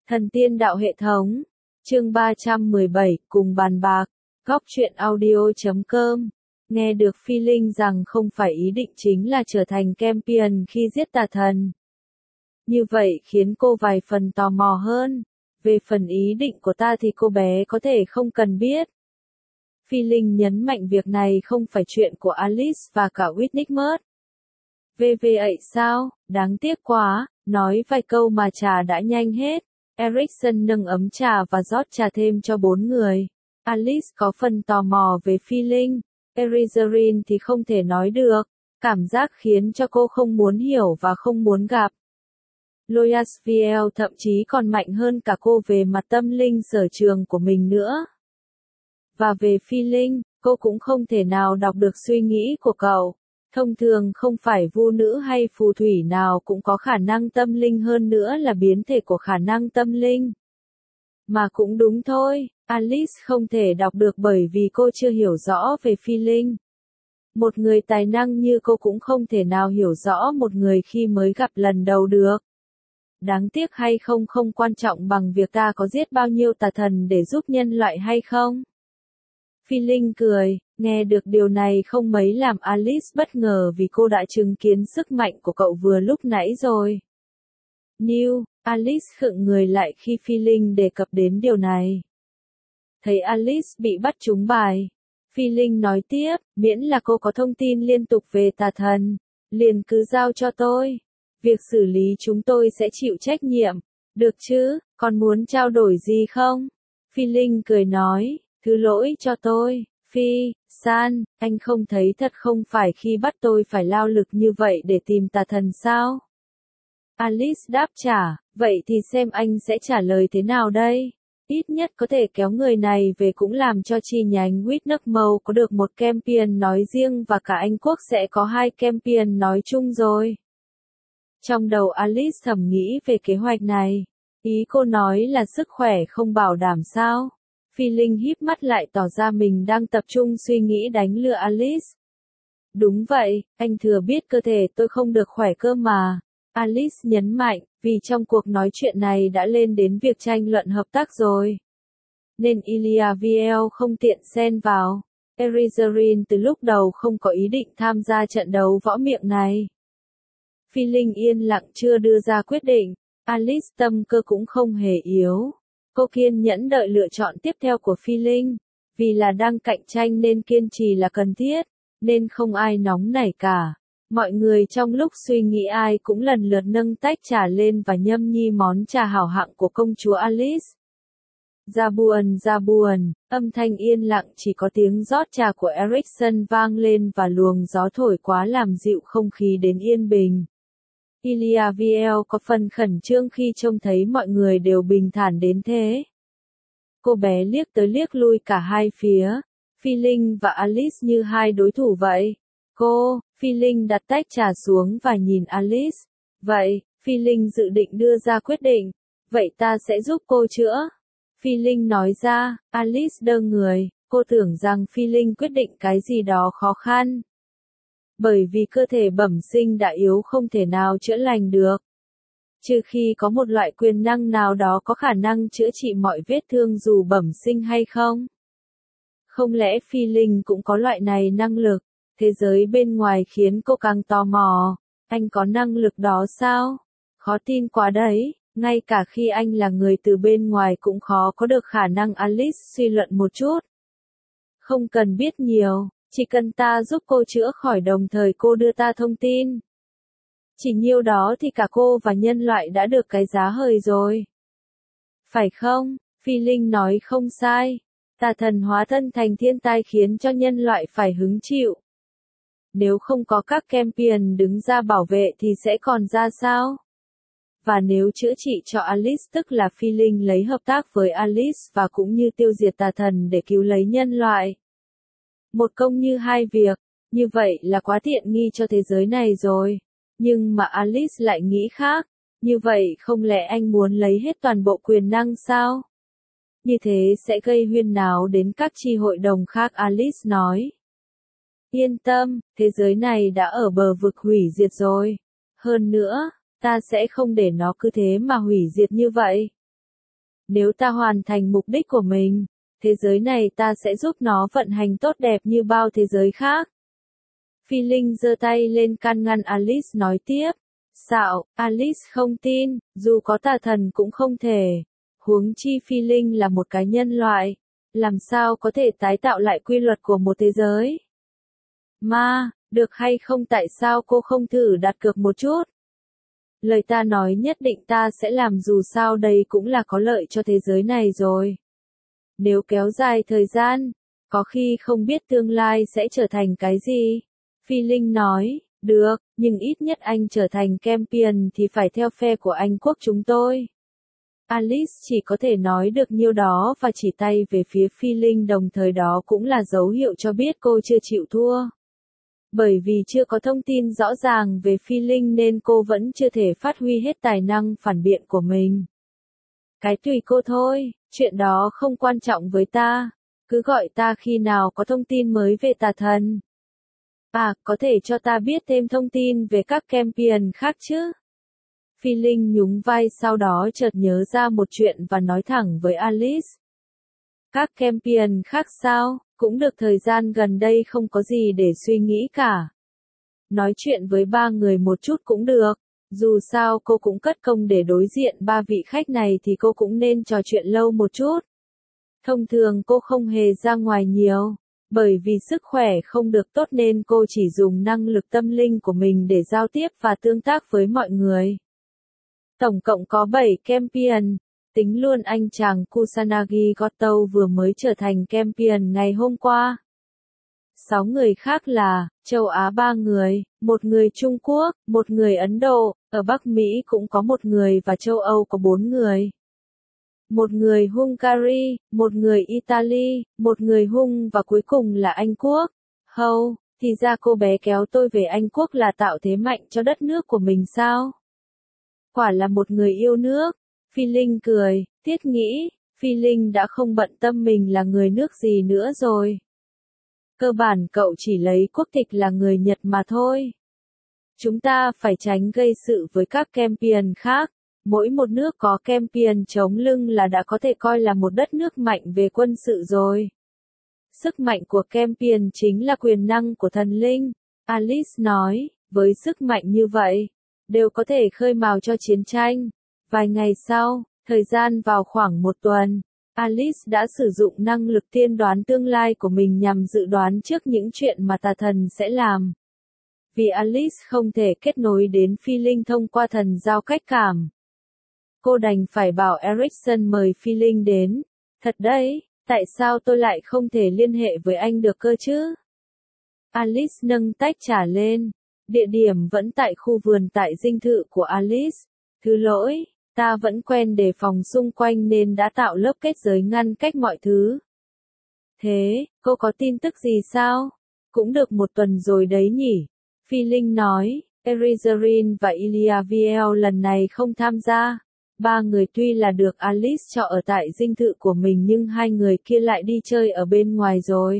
Thần tiên đạo hệ thống. Chương 317, cùng bàn bạc. Góc truyện audio.com. Nghe được Phi Linh rằng không phải ý định chính là trở thành champion khi giết tà thần. Như vậy khiến cô vài phần tò mò hơn. Về phần ý định của ta thì cô bé có thể không cần biết. Phi Linh nhấn mạnh việc này không phải chuyện của Alice và cả Whitney mất. Vậy sao, đáng tiếc quá, nói vài câu mà trà đã nhanh hết. Erickson nâng ấm trà và rót trà thêm cho 4 người. Alice có phần tò mò về Phi Linh. Erizarin thì không thể nói được. Cảm giác khiến cho cô không muốn hiểu và không muốn gặp. Loyasviel thậm chí còn mạnh hơn cả cô về mặt tâm linh sở trường của mình nữa. Và về Phi Linh, cô cũng không thể nào đọc được suy nghĩ của cậu. Thông thường không phải vu nữ hay phù thủy nào cũng có khả năng tâm linh hơn nữa là biến thể của khả năng tâm linh. Mà cũng đúng thôi, Alice không thể đọc được bởi vì cô chưa hiểu rõ về Phi Linh. Một người tài năng như cô cũng không thể nào hiểu rõ một người khi mới gặp lần đầu được. Đáng tiếc hay không quan trọng bằng việc ta có giết bao nhiêu tà thần để giúp nhân loại hay không. Phi Linh cười, nghe được điều này không mấy làm Alice bất ngờ vì cô đã chứng kiến sức mạnh của cậu vừa lúc nãy rồi. Alice khựng người lại khi Phi Linh đề cập đến điều này. Thấy Alice bị bắt trúng bài. Phi Linh nói tiếp, miễn là cô có thông tin liên tục về tà thần, liền cứ giao cho tôi. Việc xử lý chúng tôi sẽ chịu trách nhiệm, được chứ, còn muốn trao đổi gì không? Phi Linh cười nói. Thứ lỗi cho tôi, San, anh không thấy thật không phải khi bắt tôi phải lao lực như vậy để tìm tà thần sao? Alice đáp trả, vậy thì xem anh sẽ trả lời thế nào đây? Ít nhất có thể kéo người này về cũng làm cho chi nhánh Whitney có được một champion nói riêng và cả Anh Quốc sẽ có 2 champion nói chung rồi. Trong đầu Alice thầm nghĩ về kế hoạch này. Ý cô nói là sức khỏe không bảo đảm sao? Phi Linh híp mắt lại tỏ ra mình đang tập trung suy nghĩ đánh lừa Alice. Đúng vậy, anh thừa biết cơ thể tôi không được khỏe cơ mà. Alice nhấn mạnh, vì trong cuộc nói chuyện này đã lên đến việc tranh luận hợp tác rồi. Nên Iliaviel không tiện xen vào. Erizarin từ lúc đầu không có ý định tham gia trận đấu võ miệng này. Phi Linh yên lặng chưa đưa ra quyết định. Alice tâm cơ cũng không hề yếu. Cô kiên nhẫn đợi lựa chọn tiếp theo của Phi Linh. Vì là đang cạnh tranh nên kiên trì là cần thiết, nên không ai nóng nảy cả. Mọi người trong lúc suy nghĩ ai cũng lần lượt nâng tách trà lên và nhâm nhi món trà hảo hạng của công chúa Alice. Ra buồn, âm thanh yên lặng chỉ có tiếng rót trà của Erickson vang lên và luồng gió thổi quá làm dịu không khí đến yên bình. Iliaviel có phần khẩn trương khi trông thấy mọi người đều bình thản đến thế. Cô bé liếc tới liếc lui cả hai phía, Phi Linh và Alice như hai đối thủ vậy. Phi Linh đặt tách trà xuống và nhìn Alice. Vậy, Phi Linh dự định đưa ra quyết định. Vậy ta sẽ giúp cô chữa. Phi Linh nói ra, Alice đơ người, cô tưởng rằng Phi Linh quyết định cái gì đó khó khăn. Bởi vì cơ thể bẩm sinh đã yếu không thể nào chữa lành được. Trừ khi có một loại quyền năng nào đó có khả năng chữa trị mọi vết thương dù bẩm sinh hay không. Không lẽ Phi Linh cũng có loại này năng lực? Thế giới bên ngoài khiến cô càng tò mò. Anh có năng lực đó sao? Khó tin quá đấy, ngay cả khi anh là người từ bên ngoài cũng khó có được khả năng. Alice suy luận một chút. Không cần biết nhiều, chỉ cần ta giúp cô chữa khỏi đồng thời cô đưa ta thông tin. Chỉ nhiêu đó thì cả cô và nhân loại đã được cái giá hời rồi. Phải không? Phi Linh nói không sai. Tà thần hóa thân thành thiên tai khiến cho nhân loại phải hứng chịu. Nếu không có các champion đứng ra bảo vệ thì sẽ còn ra sao? Và nếu chữa trị cho Alice tức là Phi Linh lấy hợp tác với Alice và cũng như tiêu diệt tà thần để cứu lấy nhân loại. Một công như hai việc, như vậy là quá tiện nghi cho thế giới này rồi. Nhưng mà Alice lại nghĩ khác, như vậy không lẽ anh muốn lấy hết toàn bộ quyền năng sao? Như thế sẽ gây huyên náo đến các chi hội đồng khác. Alice nói. Yên tâm, thế giới này đã ở bờ vực hủy diệt rồi. Hơn nữa, ta sẽ không để nó cứ thế mà hủy diệt như vậy. Nếu ta hoàn thành mục đích của mình, thế giới này ta sẽ giúp nó vận hành tốt đẹp như bao thế giới khác. Phi Linh giơ tay lên can ngăn Alice nói tiếp. Xạo, Alice không tin, dù có tà thần cũng không thể. Huống chi Phi Linh là một cái nhân loại, làm sao có thể tái tạo lại quy luật của một thế giới? Ma, được hay không, tại sao cô không thử đặt cược một chút? Lời ta nói nhất định ta sẽ làm, dù sao đây cũng là có lợi cho thế giới này rồi. Nếu kéo dài thời gian, có khi không biết tương lai sẽ trở thành cái gì. Phi Linh nói, được, nhưng ít nhất anh trở thành champion thì phải theo phe của Anh quốc chúng tôi. Alice chỉ có thể nói được nhiêu đó và chỉ tay về phía Phi Linh, đồng thời đó cũng là dấu hiệu cho biết cô chưa chịu thua. Bởi vì chưa có thông tin rõ ràng về Phi Linh nên cô vẫn chưa thể phát huy hết tài năng phản biện của mình. Cái tùy cô thôi, chuyện đó không quan trọng với ta. Cứ gọi ta khi nào có thông tin mới về tà thần. À, có thể cho ta biết thêm thông tin về các champion khác chứ? Phi Linh nhún vai, sau đó chợt nhớ ra một chuyện và nói thẳng với Alice. Các champion khác sao? Cũng được, thời gian gần đây không có gì để suy nghĩ cả. Nói chuyện với ba người một chút cũng được. Dù sao cô cũng cất công để đối diện ba vị khách này thì cô cũng nên trò chuyện lâu một chút. Thông thường cô không hề ra ngoài nhiều. Bởi vì sức khỏe không được tốt nên cô chỉ dùng năng lực tâm linh của mình để giao tiếp và tương tác với mọi người. Tổng cộng có 7 champion, tính luôn anh chàng Kusanagi Goto vừa mới trở thành champion ngày hôm qua. 6 người khác là, châu Á 3 người, một người Trung Quốc, một người Ấn Độ, ở Bắc Mỹ cũng có một người và châu Âu có 4 người. Một người Hungary, một người Italy, một người Hung và cuối cùng là Anh Quốc. Hâu, thì ra cô bé kéo tôi về Anh Quốc là tạo thế mạnh cho đất nước của mình sao? Quả là một người yêu nước. Phi Linh cười, thiết nghĩ, Phi Linh đã không bận tâm mình là người nước gì nữa rồi. Cơ bản cậu chỉ lấy quốc tịch là người Nhật mà thôi. Chúng ta phải tránh gây sự với các champion khác. Mỗi một nước có champion chống lưng là đã có thể coi là một đất nước mạnh về quân sự rồi. Sức mạnh của champion chính là quyền năng của thần linh. Alice nói, với sức mạnh như vậy, đều có thể khơi mào cho chiến tranh. Vài ngày sau, thời gian vào khoảng một tuần, Alice đã sử dụng năng lực tiên đoán tương lai của mình nhằm dự đoán trước những chuyện mà tà thần sẽ làm. Vì Alice không thể kết nối đến Phi Linh thông qua thần giao cách cảm, cô đành phải bảo Erickson mời Phi Linh đến. Thật đấy, tại sao tôi lại không thể liên hệ với anh được cơ chứ? Alice nâng tách trà lên. Địa điểm vẫn tại khu vườn tại dinh thự của Alice. Thứ lỗi, ta vẫn quen đề phòng xung quanh nên đã tạo lớp kết giới ngăn cách mọi thứ. Thế, cô có tin tức gì sao? Cũng được một tuần rồi đấy nhỉ? Phi Linh nói, Erizarin và Iliaviel lần này không tham gia. Ba người tuy là được Alice cho ở tại dinh thự của mình nhưng hai người kia lại đi chơi ở bên ngoài rồi.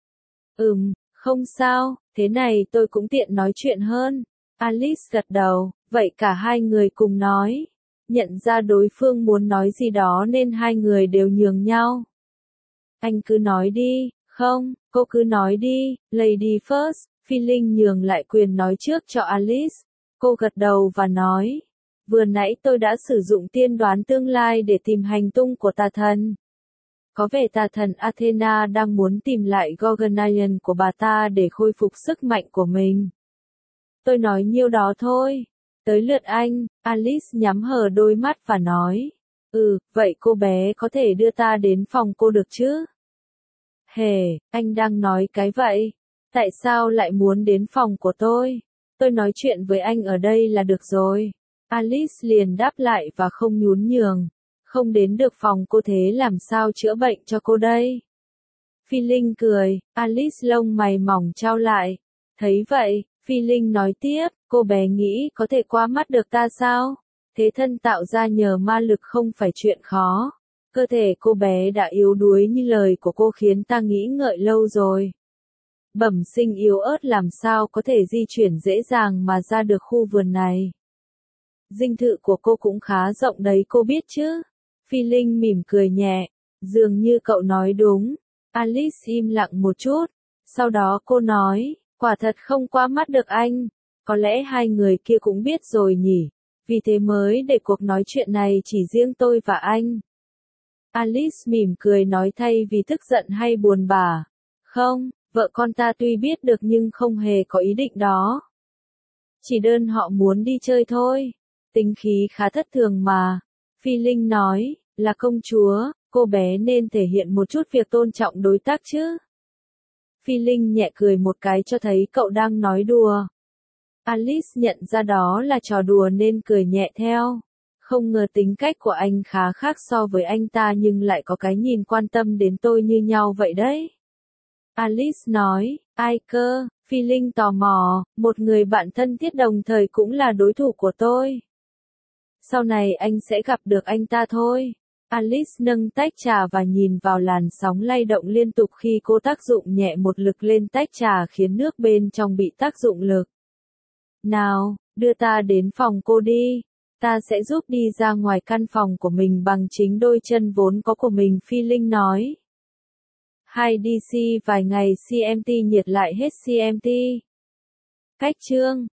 Không sao, thế này tôi cũng tiện nói chuyện hơn. Alice gật đầu, vậy cả hai người cùng nói. Nhận ra đối phương muốn nói gì đó nên hai người đều nhường nhau. Anh cứ nói đi, không, cô cứ nói đi, lady first. Phi Linh nhường lại quyền nói trước cho Alice. Cô gật đầu và nói. Vừa nãy tôi đã sử dụng tiên đoán tương lai để tìm hành tung của tà thần. Có vẻ tà thần Athena đang muốn tìm lại Gorgonian của bà ta để khôi phục sức mạnh của mình. Tôi nói nhiêu đó thôi. Tới lượt anh, Alice nhắm hờ đôi mắt và nói. Vậy cô bé có thể đưa ta đến phòng cô được chứ? Hề, anh đang nói cái vậy? Tại sao lại muốn đến phòng của tôi? Tôi nói chuyện với anh ở đây là được rồi. Alice liền đáp lại và không nhún nhường. Không đến được phòng cô thế làm sao chữa bệnh cho cô đây? Phi Linh cười, Alice lông mày mỏng trao lại. Thấy vậy, Phi Linh nói tiếp, cô bé nghĩ có thể qua mắt được ta sao? Thế thân tạo ra nhờ ma lực không phải chuyện khó. Cơ thể cô bé đã yếu đuối như lời của cô khiến ta nghĩ ngợi lâu rồi. Bẩm sinh yếu ớt làm sao có thể di chuyển dễ dàng mà ra được khu vườn này. Dinh thự của cô cũng khá rộng đấy cô biết chứ. Phi Linh mỉm cười nhẹ, dường như cậu nói đúng. Alice im lặng một chút, sau đó cô nói, quả thật không qua mắt được anh, có lẽ hai người kia cũng biết rồi nhỉ, vì thế mới để cuộc nói chuyện này chỉ riêng tôi và anh. Alice mỉm cười nói thay vì tức giận hay buồn bã. Không, vợ con ta tuy biết được nhưng không hề có ý định đó. Chỉ đơn họ muốn đi chơi thôi. Tính khí khá thất thường mà. Phi Linh nói, là công chúa, cô bé nên thể hiện một chút việc tôn trọng đối tác chứ. Phi Linh nhẹ cười một cái cho thấy cậu đang nói đùa. Alice nhận ra đó là trò đùa nên cười nhẹ theo. Không ngờ tính cách của anh khá khác so với anh ta nhưng lại có cái nhìn quan tâm đến tôi như nhau vậy đấy. Alice nói, ai cơ, Phi Linh tò mò, một người bạn thân thiết đồng thời cũng là đối thủ của tôi. Sau này anh sẽ gặp được anh ta thôi. Alice nâng tách trà và nhìn vào làn sóng lay động liên tục khi cô tác dụng nhẹ một lực lên tách trà khiến nước bên trong bị tác dụng lực. Nào, đưa ta đến phòng cô đi. Ta sẽ giúp đi ra ngoài căn phòng của mình bằng chính đôi chân vốn có của mình, Phi Linh nói. Hai DC vài ngày CMT nhiệt lại hết CMT. Cách chương